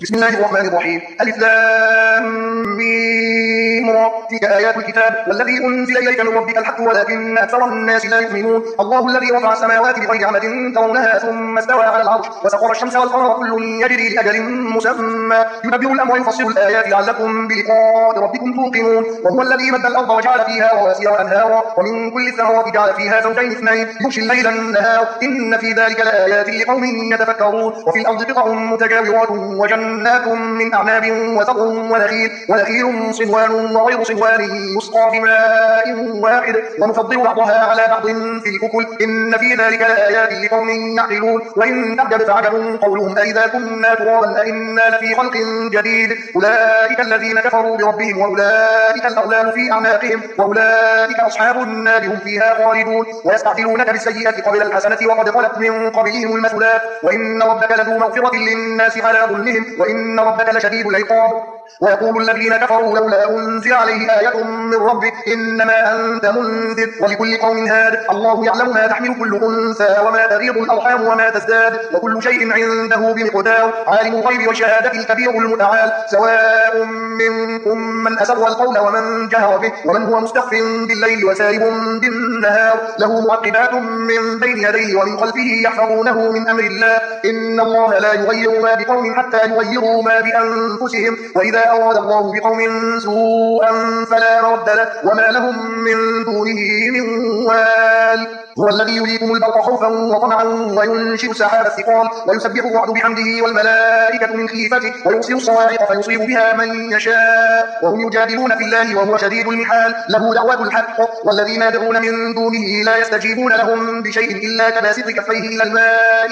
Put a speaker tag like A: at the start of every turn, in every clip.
A: بسم الله الرحمن الرحيم. ألف لام ميم را. تلك آيات الكتاب والذي أنزل إليك من ربك الحق ولكن أكثر الناس لا يؤمنون. الله الذي رفع السماوات بغير عمد ترونها ثم استوى على العرش وسخر الشمس والقمر كل يجري لأجل مسمى يدبر الأمر ويفصل الآيات لعلكم بلقاء ربكم توقنون. وهو الذي مد الأرض وجعل فيها رواسي وأنهارا ومن كل الثمرات جعل فيها زوجين اثنين يغشي الليل النهار إن في ذلك لآيات لقوم يتفكرون. وفي الأرض قطع متجاورات وجنات من أعناب وزرع ونخيل صنوان وغير صنوان يسقى بماء واحد ونفضل بعضها على بعض في الأكل إن في ذلك لآيات لقوم يعقلون. وإن تعجب فعجب قولهم أإذا كنا ترابا أإنا لفي خلق جديد أولئك الذين كفروا بربهم وأولئك الأغلال في أعناقهم وأولئك أصحاب النار هم فيها خالدون. ويستعجلونك بالسيئة قبل الحسنة وقد خلت من قبلهم المثلات وإن ربك لذو مغفرة للناس على ظلمهم وإن ربك لشديد العقاب. ويقول الذين كفروا لولا أنزل عليه آية من ربه إنما أنت منذر ولكل قوم هاد الله يعلم ما تحمل كل أنثى وما تغيض الأرحام وما تزداد وكل شيء عنده بمقدار عالم الغيب والشهادة الكبير المتعال سواء منكم من أسر القول ومن جهر به ومن هو مستخف بالليل وسارب بالنهار له معقبات من بين يديه ومن خلفه يحفظونه من أمر الله إن الله لا يغير ما بقوم حتى يغيروا ما بأنفسهم وإذا أراد الله بقوم سوءا فلا مرد له وما لهم من دونه من وال. هو الذي يريكم البرق خوفا وطمعا وينشئ السحاب الثقال ويسبح الرعد بحمده والملائكة من خيفته ويرسل الصواعق فيصيب بها من يشاء وهم يجادلون في الله وهو شديد المحال له دعوة الحق والذين يدعون من دونه لا يستجيبون لهم بشيء إلا كباسط كفيه إلى الماء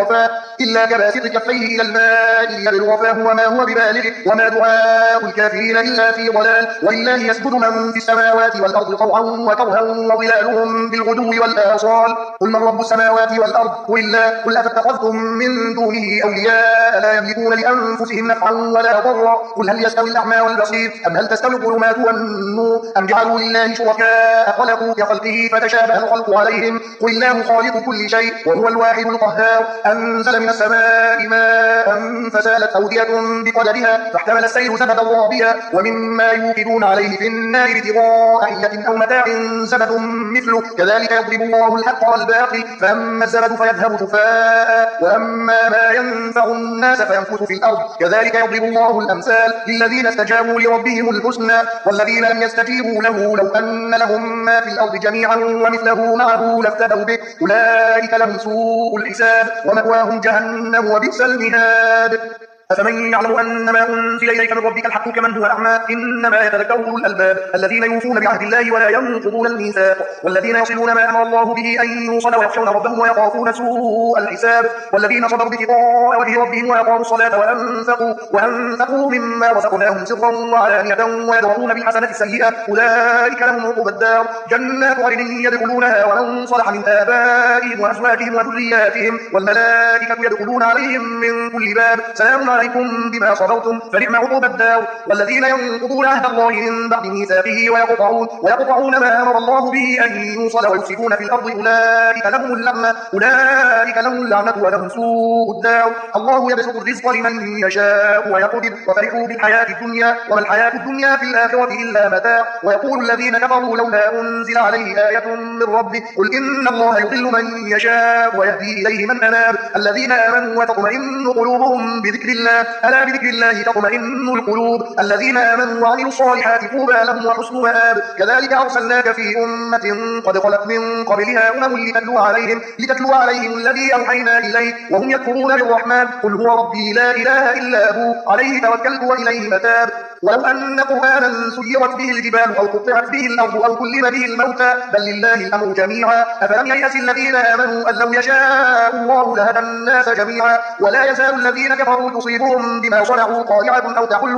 A: ليبلغ فاه وما هو ببالغه وما دعاء الكافرين إلا في ضلال. ولله يسجد من في السماوات والأرض طوعا وكرها وظلالهم بالغدو والآصال قل من رب السماوات والأرض قل الله قل أفاتخذتم من دونه أولياء لا يملكون لأنفسهم نفعا ولا ضرا قل هل يستوي الأعمى والبصير أم هل تستوي الظلمات والنور أم جعلوا لله شركاء خلقوا كخلقه فتشابه الخلق عليهم قل الله خالق كل شيء وهو الواحد القهار أنزل من السماء ماء فسالت أودية بقدرها فاحتمل السيل زبدا رابيا ومما يوقدون عليه في النار ابتغاء حلة أو متاع زبد مثله كذلك يضرب الله الحق والباطل فأما الزبد فيذهب جفاء وأما ما ينفع الناس فيمكث في الأرض كذلك يضرب الله الأمثال للذين استجابوا لربهم الحسنى والذين لم يستجيبوا له لو أن لهم ما في الأرض جميعا ومثله معه لافتدوا به أولئك لهم سوء الحساب ومأواهم جهنم وبئس المهاد. أفمن يعلم أن ما أنزل إليك من ربك الحق كمن هو أعمى إنما يتذكر أولو الألباب الذين يوفون بعهد الله ولا ينقضون الميثاق والذين يصلون ما أمر الله به أن يوصل ويخشون ربهم ويخافون سوء الحساب والذين صبروا ابتغاء وجه ربهم وأقاموا الصلاة وأنفقوا مما رزقناهم سرا وعلانية ويدرؤون بالحسنة السيئة أولئك لهم عقبى الدار جنات عدن يدخلونها ومن صلح من آبائهم وأزواجهم وذرياتهم والملائكة يدخلون عليهم من كل باب سلام عليكم بما صبرتم فنعم عقبى الدار. والذين ينقضون عهد الله من بعد ميثاقه ويقطعون ما أمر الله به أن يوصل ويفسدون في الأرض أولئك لهم اللعنة ولهم سوء الدار. الله يبسط الرزق لمن يشاء ويقدر وفرحوا بالحياة الدنيا وما الحياة الدنيا في الآخرة إلا متاع. ويقول الذين كفروا لولا أنزل عليه آية من ربه قل إن الله يضل من يشاء ويهدي إليه من أناب الذين آمنوا وتطمئن قلوبهم بذكر الله ألا بذكر الله تطمئن القلوب الذين آمنوا وعملوا الصالحات طوبى لهم وحسن مآب. كذلك أرسلناك في أمة قد خلت من قبلها أمم لتتلو عليهم الذي أوحينا إليك وهم يكفرون بالرحمن قل هو ربي لا إله إلا هو عليه توكلت وإليه متاب. ولو أن قرآنا سيرت به الجبال أو قطعت به الأرض أو كلم به الموتى بل لله الأمر جميعا أفلم ييأس الذين آمنوا أن لو يشاء الله لهدى الناس جميعا ولا يزال الذين كفروا تصيبهم بما صنعوا قارعة أو تحل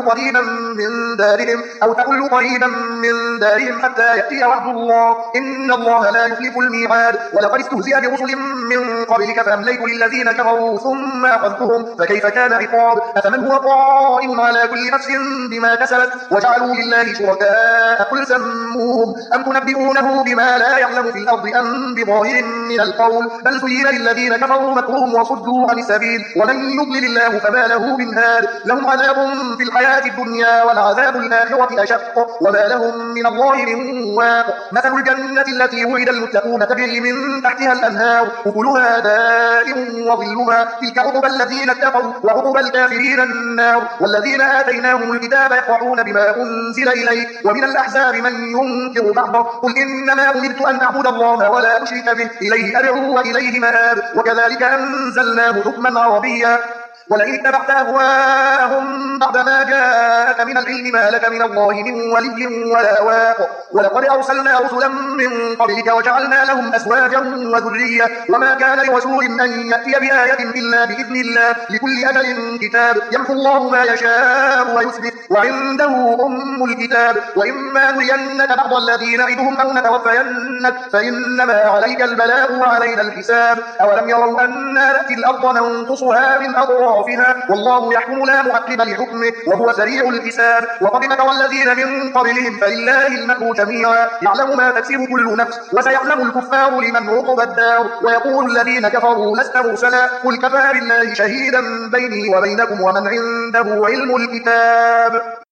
A: قريبا من دارهم حتى يأتي وعد الله إن الله لا يخلف الميعاد. ولقد استهزئ برسل من قبلك فأمليت للذين كفروا ثم أخذتهم فكيف كان عقاب. أفمن هو قائم على كل نفس بما ما كسبت وجعلوا لله شركاء قل سموهم أم تنبئونه بما لا يعلم في الأرض أم بظاهر من القول بل زين للذين كفروا مكرهم وصدوا عن السبيل ومن يضلل الله فما له من هاد لهم عذاب في الحياة الدنيا والعذاب الآخرة أشق وما لهم من الله من واق مثل الجنة التي وعد المتقون تجري من تحتها الأنهار أكلها دائم وظلها تلك عقبى الذين اتقوا وعقبى الكافرين النار والذين آتيناهم الكتاب يقرؤون بما أنزل إليه ومن الأحزاب من ينكر بعضه قل إنما أمرت أن أعبد الله ولا أشرك به إليه أدعو وإليه مآب وكذلك أنزلناه حكما عربيا ولئن اتبعت أهواءهم بعد ما جاءك من العلم ما لك من الله من ولي ولا واق ولقد أرسلنا رسلا من قبلك وجعلنا لهم أزواجا وذرية وما كان لرسول أن يأتي بآية إلا بإذن الله لكل أجل كتاب يمحو الله ما يشاء ويثبت وعنده أم الكتاب وإما نرينك بعض الذي نعدهم أو نتوفينك فإنما عليك البلاغ وعلينا الحساب أولم يروا أنا نأتي الأرض ننقصها من أطرافها والله يحكم لا معقب لحكمه وهو سريع الحساب وقد مكر الذين من قبلهم فلله المكر جميعا يعلم ما تكسب كل نفس وسيعلم الكفار لمن عقبى الدار ويقول الذين كفروا لست مرسلا قل كفى بالله شهيدا بيني وبينكم ومن عنده علم الكتاب